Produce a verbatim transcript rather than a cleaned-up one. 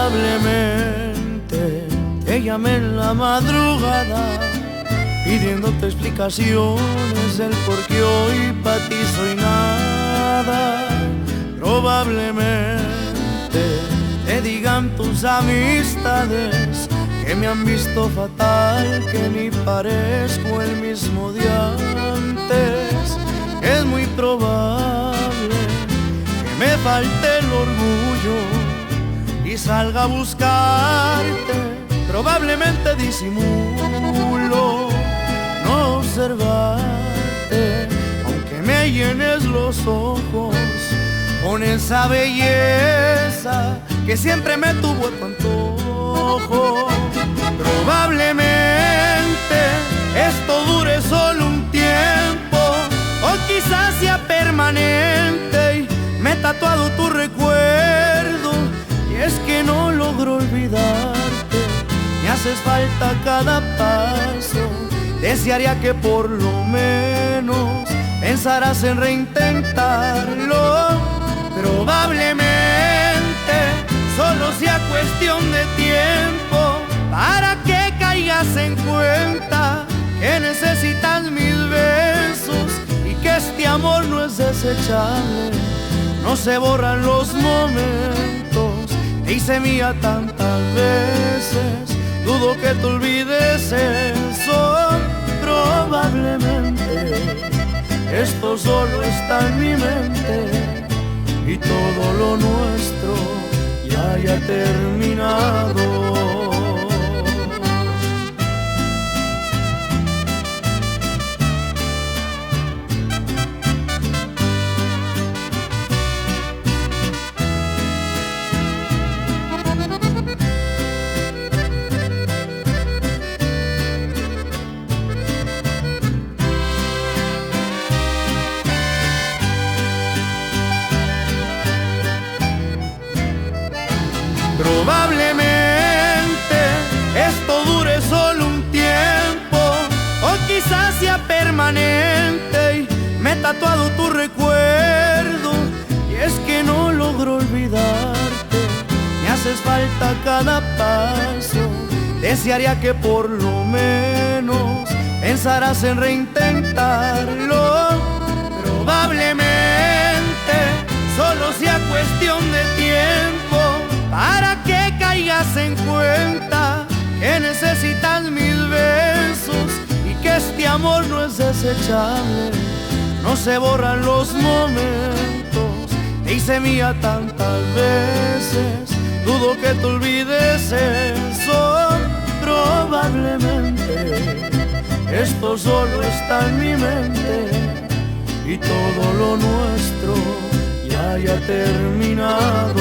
Probablemente te llamé en la madrugada pidiéndote explicaciones del por qué hoy pa' ti soy nada. Probablemente te digan tus amistades que me han visto fatal, que ni parezco el mismo de antes. Es muy probable que me falte el orgullo y salga a buscarte. Probablemente disimulo no observarte, aunque me llenes los ojos con esa belleza que siempre me tuvo a tu antojo. Probablemente esto dure solo un tiempo, o quizás sea permanente y me he tatuado tu recuerdo. Y es que no logro olvidarte, me haces falta cada paso. Desearía que por lo menos pensarás en reintentarlo. Probablemente solo sea cuestión de tiempo para que caigas en cuenta que necesitas mis besos y que este amor no es desechable. No se borran los momentos, te hice mía tantas veces, dudo que te olvides eso. Probablemente esto solo está en mi mente y todo lo nuestro ya haya terminado. Probablemente esto dure solo un tiempo, o quizás sea permanente y me he tatuado tu recuerdo. Y es que no logro olvidarte, me haces falta cada paso. Desearía que por lo menos pensarás en reintentarlo. Probablemente solo sea cuestión de tiempo para que caigas en cuenta que necesitas mis besos y que este amor no es desechable. No se borran los momentos, te hice mía tantas veces, dudo que te olvides eso. Probablemente esto solo está en mi mente y todo lo nuestro ya haya terminado.